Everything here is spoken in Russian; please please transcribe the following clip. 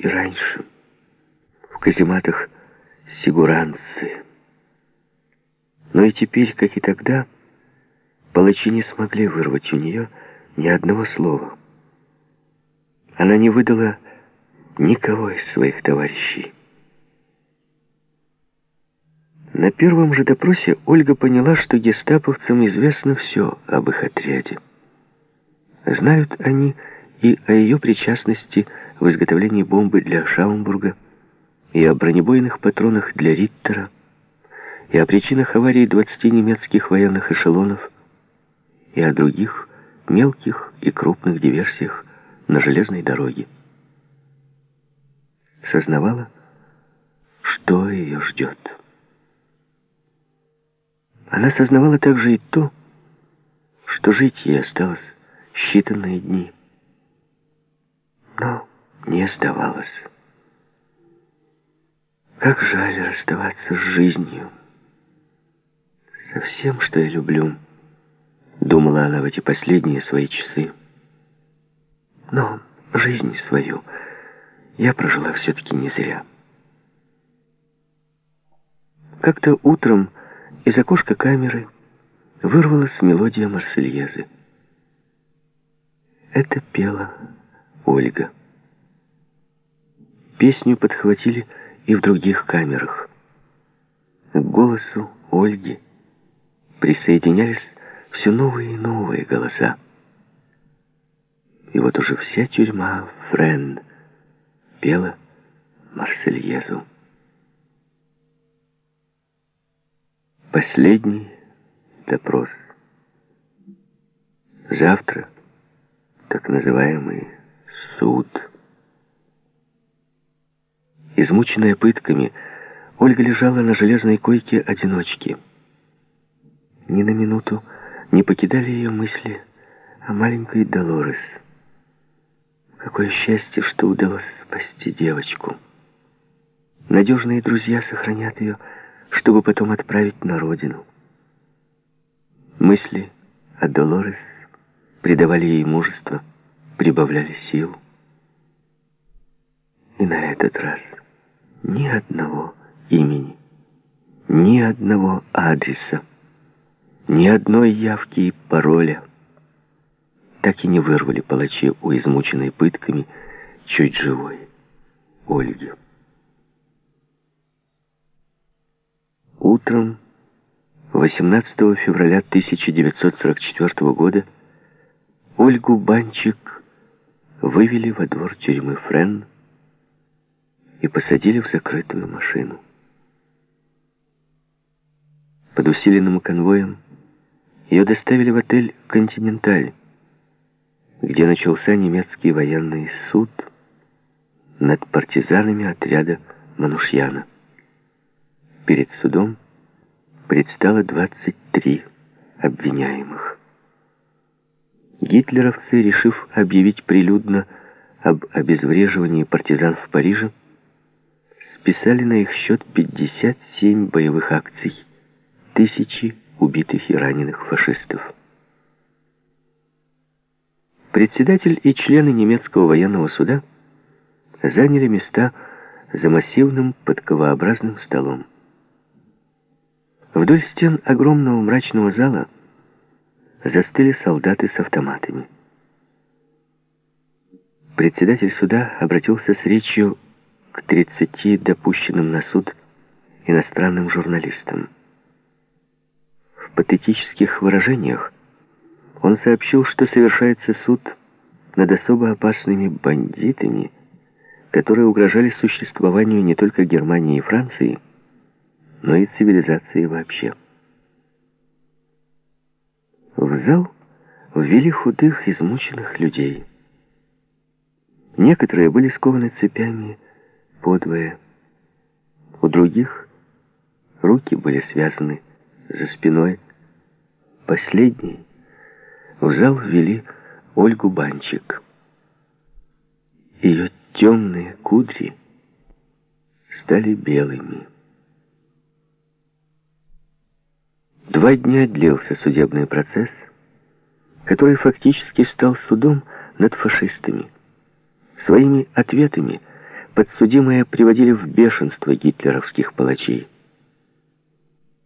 и раньше, в казематах сигуранцы. Но и теперь, как и тогда, палачи не смогли вырвать у нее ни одного слова. Она не выдала никого из своих товарищей. На первом же допросе Ольга поняла, что гестаповцам известно все об их отряде. Знают они и о ее причастности в изготовлении бомбы для Шаумбурга, и о бронебойных патронах для Риттера, и о причинах аварии 20 немецких военных эшелонов, и о других мелких и крупных диверсиях на железной дороге. Сознавала, что ее ждет. Она сознавала также и то, что жить ей осталось считанные дни. Но не сдавалась. Как жаль расставаться с жизнью. Со всем, что я люблю, думала она в эти последние свои часы. Но жизнь свою я прожила все-таки не зря. Как-то утром из окошка камеры вырвалась мелодия Марсельезы. Это пела Ольга. Песню подхватили и в других камерах. К голосу Ольги присоединялись все новые и новые голоса. И вот уже вся тюрьма Френ пела Марсельезу. Последний допрос. Завтра так называемый суд. Измученная пытками, Ольга лежала на железной койке одиночки. Ни на минуту не покидали ее мысли о маленькой Долорес. Какое счастье, что удалось спасти девочку. Надежные друзья сохранят ее, чтобы потом отправить на родину. Мысли о Долорес придавали ей мужество, прибавляли сил. И на этот раз ни одного имени, ни одного адреса, ни одной явки и пароля так и не вырвали палачи у измученной пытками чуть живой Ольги. Утром 18 февраля 1944 года Ольгу Банчик вывели во двор тюрьмы Френ и посадили в закрытую машину. Под усиленным конвоем ее доставили в отель «Континенталь», где начался немецкий военный суд над партизанами отряда Манушьяна. Перед судом предстало 23 обвиняемых. Гитлеровцы, решив объявить прилюдно об обезвреживании партизан в Париже, списали на их счет 57 боевых акций, тысячи убитых и раненых фашистов. Председатель и члены немецкого военного суда заняли места за массивным подковообразным столом. Вдоль стен огромного мрачного зала застыли солдаты с автоматами. Председатель суда обратился с речью к 30 допущенным на суд иностранным журналистам. В патетических выражениях он сообщил, что совершается суд над особо опасными бандитами, которые угрожали существованию не только Германии и Франции, но и цивилизации вообще. В зал ввели худых, измученных людей. Некоторые были скованы цепями подвое, у других руки были связаны за спиной. Последней в зал ввели Ольгу Банчик. Ее темные кудри стали белыми. 2 дня длился судебный процесс, который фактически стал судом над фашистами. Своими ответами подсудимые приводили в бешенство гитлеровских палачей.